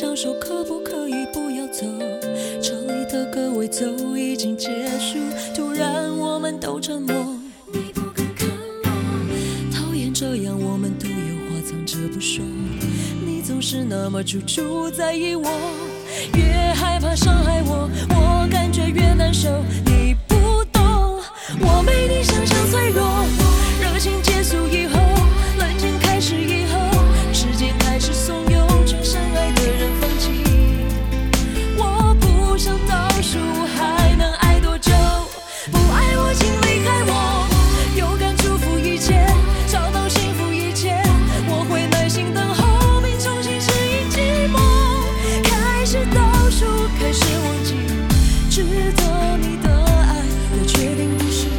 想说可不可以不要走，这里的歌尾奏已经结束，突然我们都沉默，你不敢看我，讨厌这样我们都有话藏着不说，你总是那么处处在意我，越害怕伤害我，我感觉越难受，你不懂我没你想象脆弱，热情结束以后，冷静开始以后，时间开始怂恿全深爱的人放弃，我不想倒数还能爱多久，不爱我请离开我，勇敢祝福一切，找到幸福一切，我会耐心等候并重新适应寂寞，开始倒数开始忘记值得你的爱，我确定不是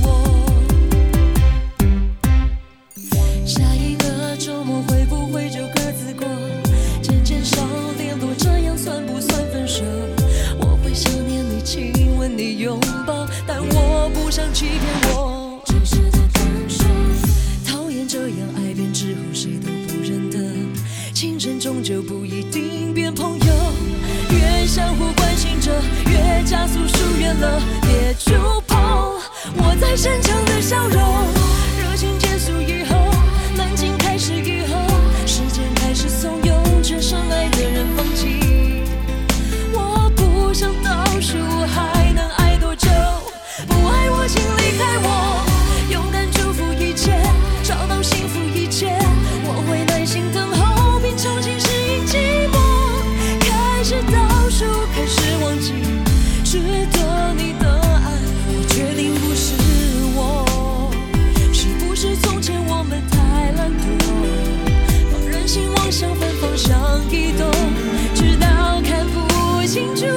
下一个周末会不会就各自过，渐渐少联络，这样算不算分手，我会想念你亲吻你拥抱，但我不想欺骗我真实的感受，讨厌这样爱变之后谁都不认得，情人终究不一定变朋友，越相互关心着越加速疏远了，别触碰我再深强的笑容，热情结束以后，冷静开始以后，时间开始怂恿全深爱的人放弃，我不想倒数还能爱多久，不爱我请离开我，勇敢祝福一切，找到幸福一切，我会耐心等候并重新适应寂寞，开始倒数开始忘记值得你的爱，我决定不是我，是不是从前我们太懒惰，放任心妄想反方向移动，直到看不清楚，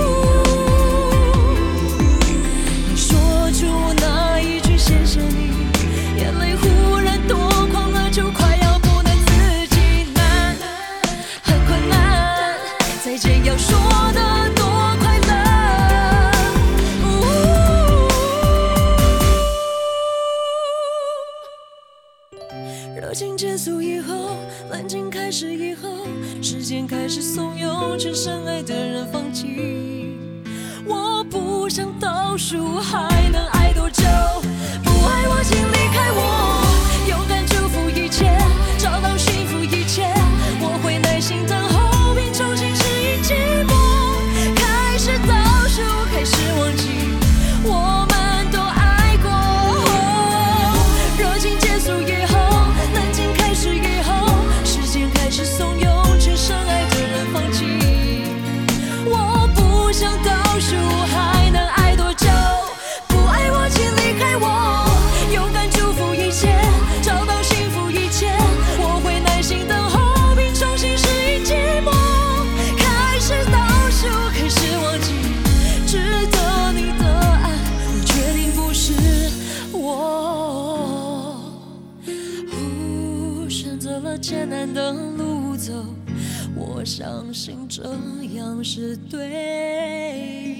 你说出那一句谢谢你，眼泪忽然多狂了，就快要不能自己，难很困难，再见要说的多快乐，热情结束以后，冷静开始以后，时间开始怂恿全深爱的人放弃，我不想倒数还能爱多久，不爱我请离开我，勇敢祝福一切，找到幸福一切，我会耐心等候并重新适应寂寞，开始倒数开始忘记我们都爱过，热情结束以后，冷静开始以后，时间开始怂恿全深爱的人放弃，我不想倒数还能爱多久，不爱我请离开我，勇敢祝福一切，找到幸福一切，我会耐心等候并重新适应寂寞，开始倒数开始忘记值得你的爱，我决定不是我，选择了艰难的路走，我相信这样是对